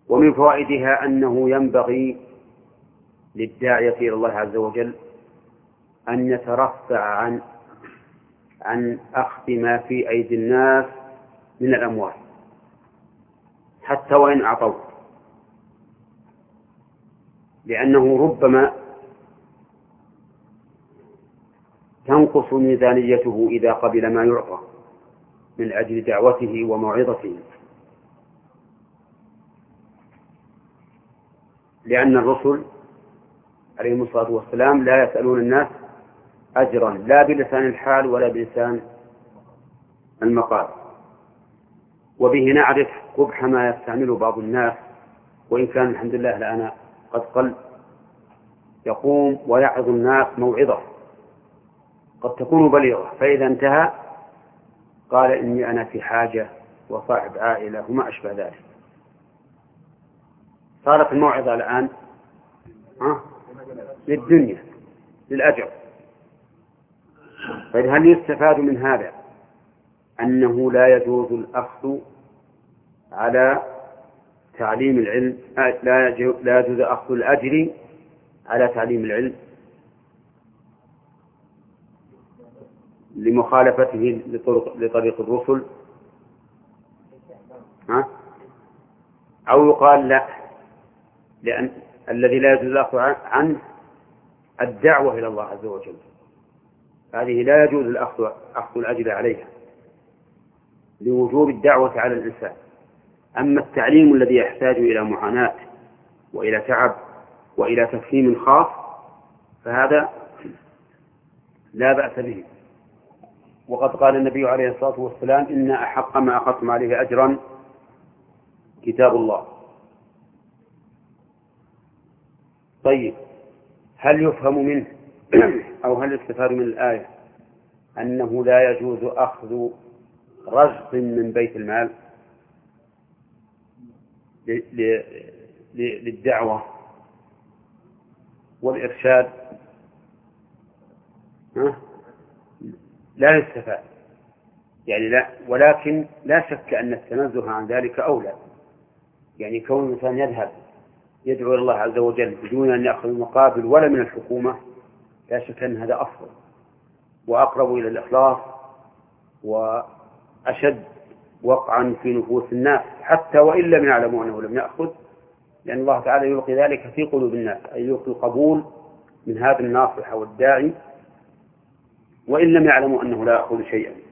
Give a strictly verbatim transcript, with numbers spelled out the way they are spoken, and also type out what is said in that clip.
ومن فوائدها أنه ينبغي للداعية إلى الله عز وجل أن يترفع عن عن أخذ ما في أيدي الناس من الأموال حتى وإن أعطوا، لأنه ربما تنقص ميزانيته إذا قبل ما يعطى من أجل دعوته وموعظته، لأن الرسل عليهم الصلاة والسلام لا يسألون الناس أجرا لا بلسان الحال ولا بلسان المقال. وبه نعرف قبح ما يستعمله بعض الناس، وإن كان الحمد لله الآن قد قل، يقوم ويعظ الناس موعظة قد تكون بليغة، فإذا انتهى قال إني أنا في حاجة وصاحب عائلة وما أشبه ذلك. صارت الموعظة الآن أه؟ للدنيا للأجر. فهل يستفاد من هذا أنه لا يجوز الأخذ على تعليم العلم، لا يجوز أخذ الأجر على تعليم العلم لمخالفته لطرق لطريق الرسل، ها؟ أو يقال لا، لأن الذي لا يجوز الأخذ عنه الدعوة إلى الله عز وجل، هذه لا يجوز الأخذ أخذ الأجر عليها لوجوب الدعوة على الإنسان. أما التعليم الذي يحتاج إلى معاناة وإلى تعب وإلى تفهيم خاص فهذا لا بأس به. وقد قال النبي عليه الصلاة والسلام إن أحق ما أخذتم عليه أجرا كتاب الله. طيب، هل يفهم منه أو هل يستفاد من الآية أنه لا يجوز أخذ رزق من بيت المال للدعوة والإرشاد؟ لا يستفاد يعني لا، ولكن لا شك أن التنزه عن ذلك أولى. يعني كون الإنسان يذهب يدعو إلى الله عز وجل بدون أن يأخذ المقابل ولا من الحكومة لا شك أن هذا أفضل وأقرب إلى الإخلاص وأشد وقعا في نفوس الناس، حتى وإن لم يعلموا أنه لم يأخذ، لأن الله تعالى يلقي ذلك في قلوب الناس، أي يلقي القبول من هذا الناصح والداعي وإن لم يعلموا أنه لا يأخذ شيئا.